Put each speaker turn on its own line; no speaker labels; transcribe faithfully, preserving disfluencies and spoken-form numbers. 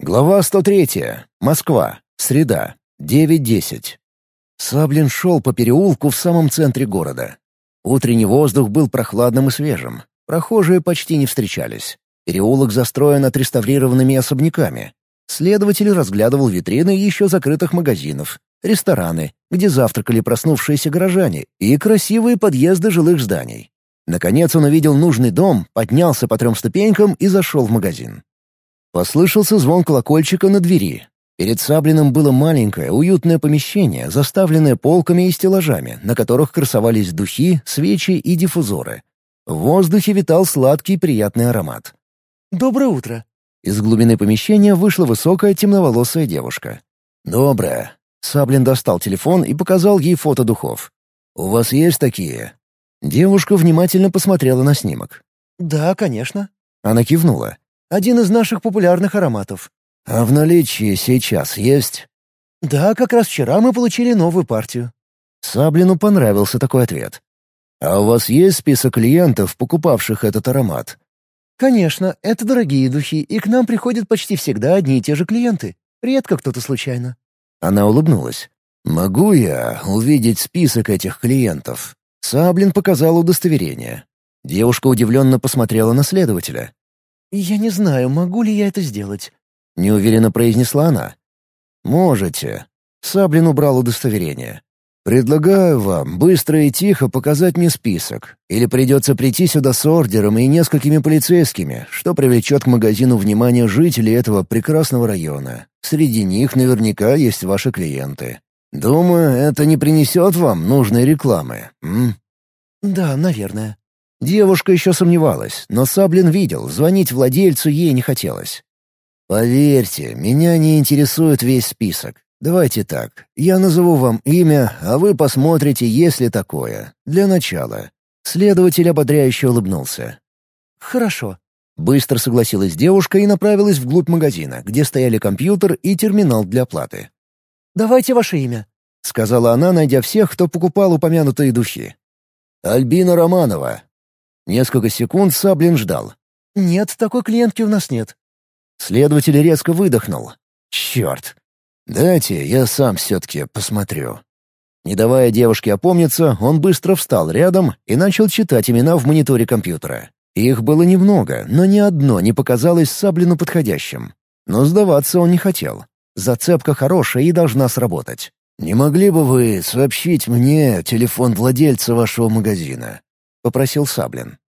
Глава сто третья. Москва. Среда. девять десять. Саблин шел по переулку в самом центре города. Утренний воздух был прохладным и свежим. Прохожие почти не встречались. Переулок застроен отреставрированными особняками. Следователь разглядывал витрины еще закрытых магазинов, рестораны, где завтракали проснувшиеся горожане, и красивые подъезды жилых зданий. Наконец он увидел нужный дом, поднялся по трем ступенькам и зашел в магазин. Послышался звон колокольчика на двери. Перед Саблиным было маленькое, уютное помещение, заставленное полками и стеллажами, на которых красовались духи, свечи и диффузоры. В воздухе витал сладкий приятный аромат.
«Доброе утро!»
Из глубины помещения вышла высокая темноволосая девушка. «Доброе!» Саблин достал телефон и показал ей фото духов. «У вас есть такие?» Девушка внимательно посмотрела на снимок.
«Да, конечно».
Она кивнула.
«Один из наших популярных ароматов».
«А в наличии сейчас есть?»
«Да, как раз вчера мы получили новую партию».
Саблину понравился такой ответ. «А у вас есть список клиентов, покупавших этот аромат?»
«Конечно, это дорогие духи, и к нам приходят почти всегда одни и те же клиенты. Редко кто-то случайно».
Она улыбнулась. «Могу я увидеть список этих клиентов?» Саблин показал удостоверение. Девушка удивленно посмотрела на следователя.
«Я не знаю, могу ли я это сделать»,
— неуверенно произнесла она. «Можете». Саблин убрал удостоверение. «Предлагаю вам быстро и тихо показать мне список. Или придется прийти сюда с ордером и несколькими полицейскими, что привлечет к магазину внимание жителей этого прекрасного района. Среди них наверняка есть ваши клиенты. Думаю, это не принесет вам нужной рекламы, м?»
«Да, наверное».
Девушка еще сомневалась, но Саблин видел, звонить владельцу ей не хотелось. «Поверьте, меня не интересует весь список. Давайте так, я назову вам имя, а вы посмотрите, есть ли такое. Для начала». Следователь ободряюще улыбнулся.
«Хорошо».
Быстро согласилась девушка и направилась вглубь магазина, где стояли компьютер и терминал для оплаты.
«Давайте ваше имя»,
— сказала она, найдя всех, кто покупал упомянутые духи. «Альбина Романова». Несколько секунд Саблин ждал.
«Нет, такой клиентки у нас нет».
Следователь резко выдохнул. «Черт! Дайте, я сам все-таки посмотрю». Не давая девушке опомниться, он быстро встал рядом и начал читать имена в мониторе компьютера. Их было немного, но ни одно не показалось Саблину подходящим. Но сдаваться он не хотел. Зацепка хорошая и должна сработать. «Не могли бы вы сообщить мне телефон владельца вашего магазина?» — попросил Саблин.